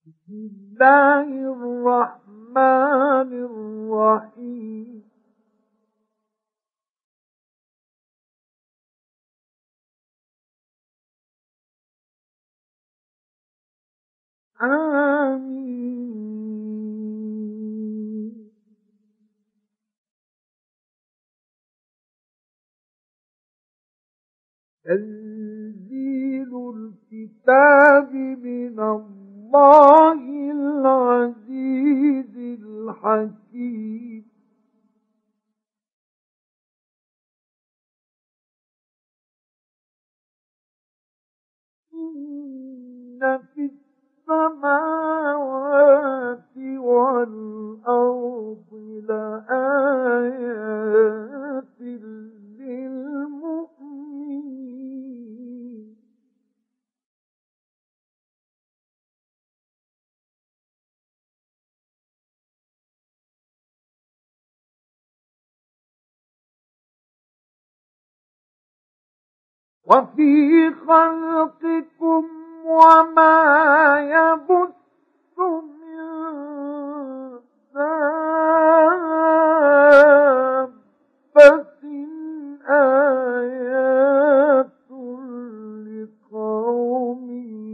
بسم الله الرحمن الرحيم آمين. تنزيل الكتاب من الله العزيز الحكيم إن في السماوات والأرض لآيات للمؤمنين وفي خلقكم وما يبث من دابة آيات لقوم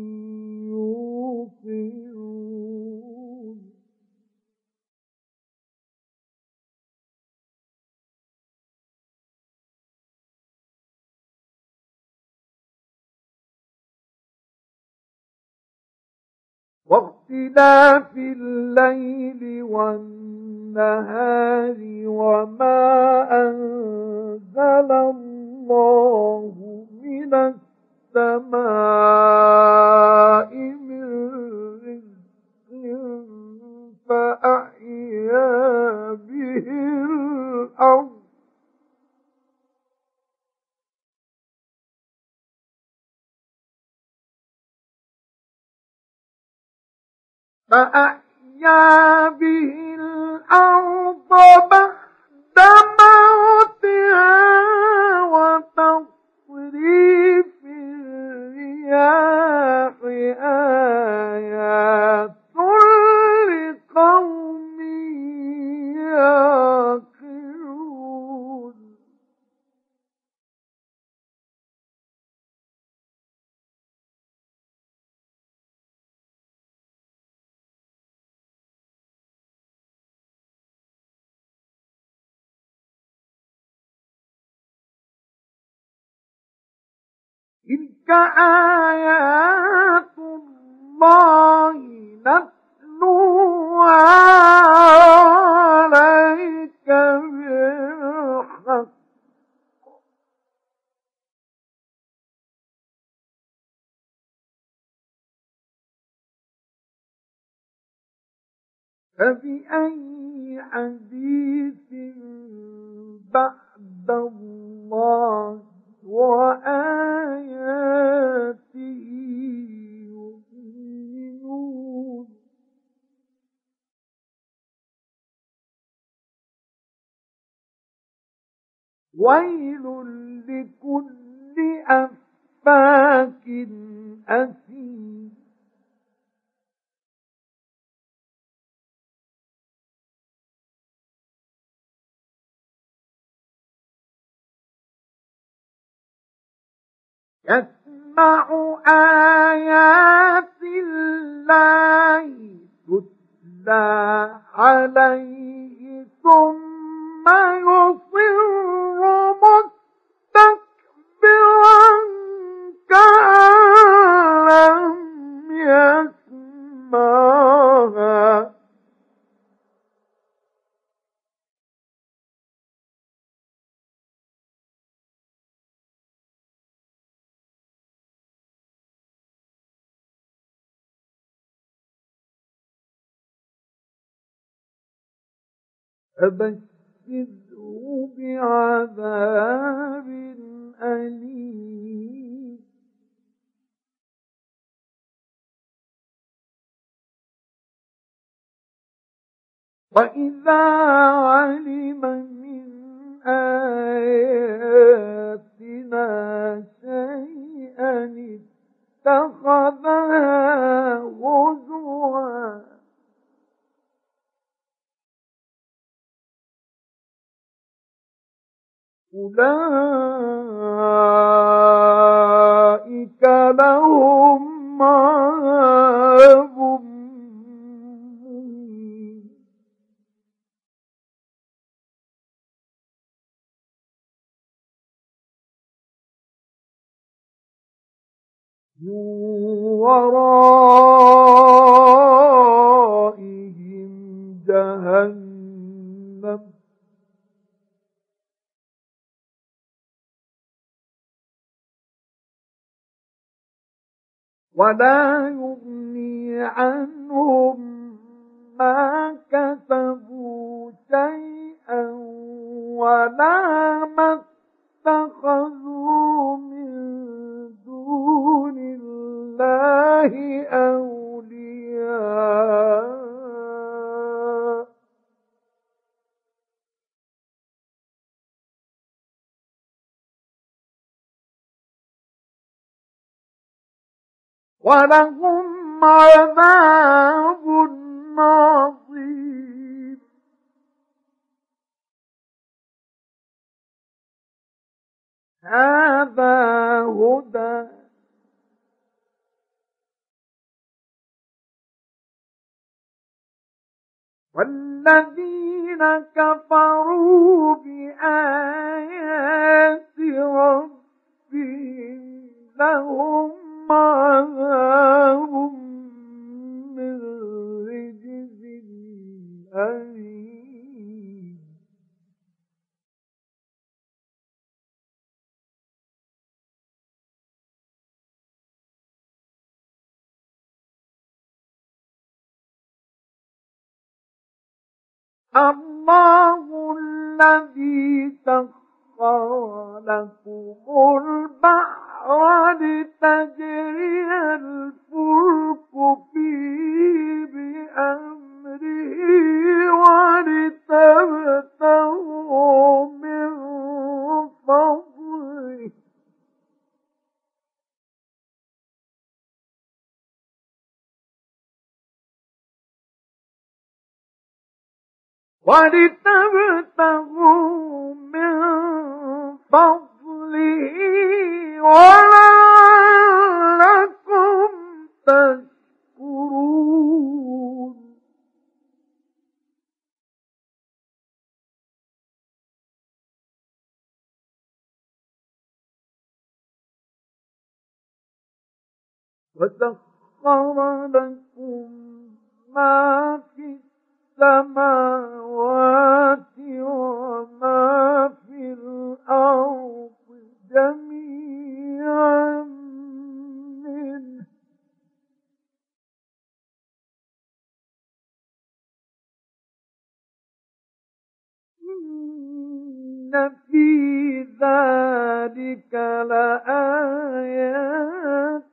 يوقنون واختلاف الليل والنهار وما أنزل الله من السماء من رزق فأحيا به الأرض بعد موتها وتصريف الرياح آيات لقوم يعقلون تلك آيات الله نتلوها عليك بالحق فبأي حديث بعد الله وآياته يؤمنون ويل لكل أفاك أثيم يسمع آيات الله تتلى عليه ثم يصر مستكبرا كأن لم يسمعها فبشره بعذاب أليم وإذا علم من آياتنا شيئا اتخذها هزوا أولئك لهم عذاب مهين. من ورائهم جهنم ولا يغني عنهم ما كسبوا شيئا ولا ما اتخذوا من دون الله أولياء ولهم عذاب عظيم. هذا هدى والذين كفروا بآيات ربهم لهم عذاب من رجز أليم. الله الذي سخر لكم البحر لتجري الفلك فيه بأمره ولتبتغوا من فضله ولعلكم تشكرون. وسخر لكم ما في السماوات وما في الأرض جميعا منه إن في ذلك لآيات